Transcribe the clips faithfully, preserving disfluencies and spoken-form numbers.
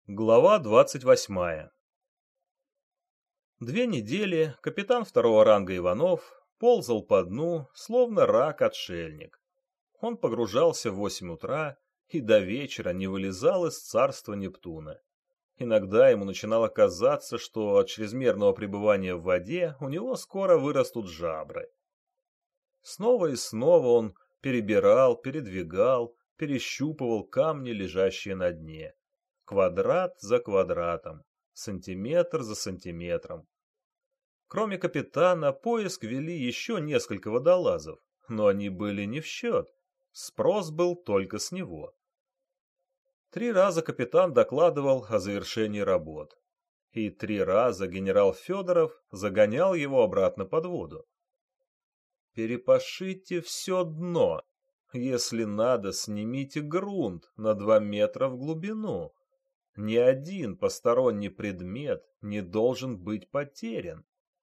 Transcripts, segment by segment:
Глава двадцать восьмая. Две недели капитан второго ранга Иванов ползал по дну, словно рак-отшельник. Он погружался в восемь утра и до вечера не вылезал из царства Нептуна. Иногда ему начинало казаться, что от чрезмерного пребывания в воде у него скоро вырастут жабры. Снова и снова он перебирал, передвигал, перещупывал камни, лежащие на дне. Квадрат за квадратом, сантиметр за сантиметром. Кроме капитана, поиск вели еще несколько водолазов, но они были не в счет. Спрос был только с него. Три раза капитан докладывал о завершении работ. И три раза генерал Федоров загонял его обратно под воду. «Перепашите все дно. Если надо, снимите грунт на два метра в глубину. Ни один посторонний предмет не должен быть потерян».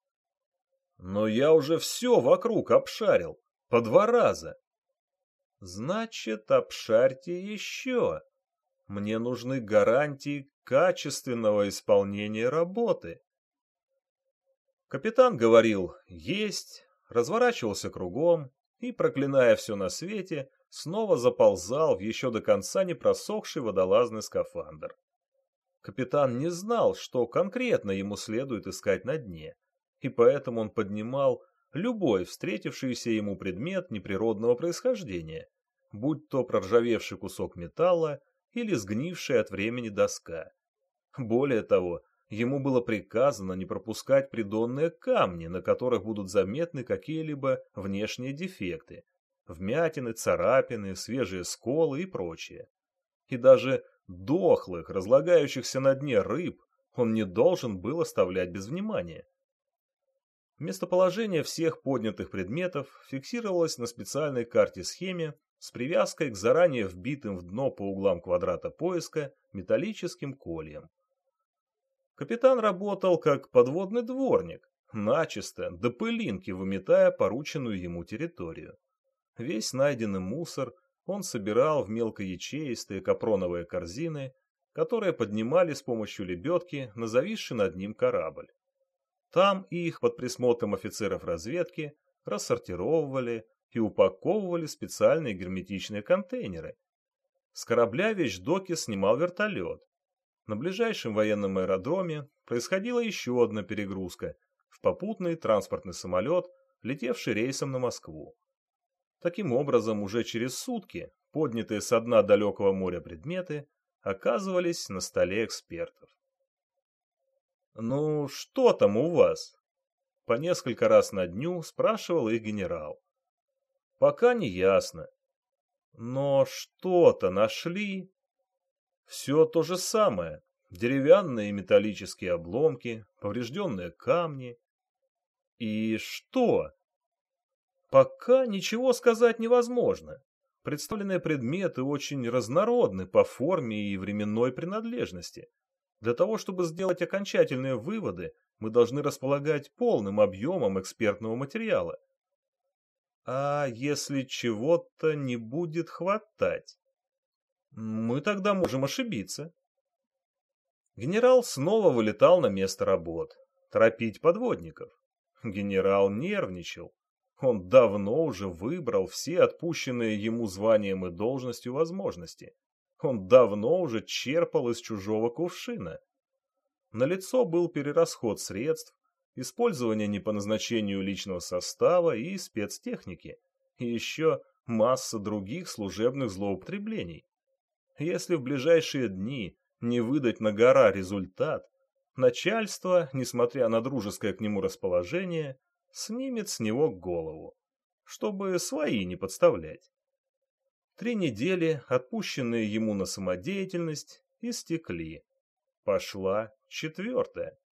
«Но я уже все вокруг обшарил. По два раза». «Значит, обшарьте еще. Мне нужны гарантии качественного исполнения работы». Капитан говорил «есть», разворачивался кругом и, проклиная все на свете, снова заползал в еще до конца не просохший водолазный скафандр. Капитан не знал, что конкретно ему следует искать на дне, и поэтому он поднимал любой встретившийся ему предмет неприродного происхождения, будь то проржавевший кусок металла или сгнившая от времени доска. Более того, ему было приказано не пропускать придонные камни, на которых будут заметны какие-либо внешние дефекты, вмятины, царапины, свежие сколы и прочее. И даже дохлых, разлагающихся на дне рыб он не должен был оставлять без внимания. Местоположение всех поднятых предметов фиксировалось на специальной карте-схеме с привязкой к заранее вбитым в дно по углам квадрата поиска металлическим кольям. Капитан работал как подводный дворник, начисто до пылинки выметая порученную ему территорию. Весь найденный мусор он собирал в мелкоячеистые капроновые корзины, которые поднимали с помощью лебедки на зависший над ним корабль. Там их под присмотром офицеров разведки рассортировывали и упаковывали в специальные герметичные контейнеры. С корабля вещдоки снимал вертолет. На ближайшем военном аэродроме происходила еще одна перегрузка в попутный транспортный самолет, летевший рейсом на Москву. Таким образом, уже через сутки поднятые со дна далекого моря предметы оказывались на столе экспертов. «Ну, что там у вас?» По несколько раз на дню спрашивал их генерал. «Пока не ясно. Но что-то нашли?» «Все то же самое. Деревянные и металлические обломки, поврежденные камни». «И что?» «Пока ничего сказать невозможно. Представленные предметы очень разнородны по форме и временной принадлежности. Для того, чтобы сделать окончательные выводы, мы должны располагать полным объемом экспертного материала. А если чего-то не будет хватать? Мы тогда можем ошибиться». Генерал снова вылетал на место работ. Торопить подводников. Генерал нервничал. Он давно уже выбрал все отпущенные ему званием и должностью возможности. Он давно уже черпал из чужого кувшина. Налицо был перерасход средств, использование не по назначению личного состава и спецтехники, и еще масса других служебных злоупотреблений. Если в ближайшие дни не выдать на гора результат, начальство, несмотря на дружеское к нему расположение, снимет с него голову, чтобы свои не подставлять. Три недели, отпущенные ему на самодеятельность, истекли. Пошла четвертая.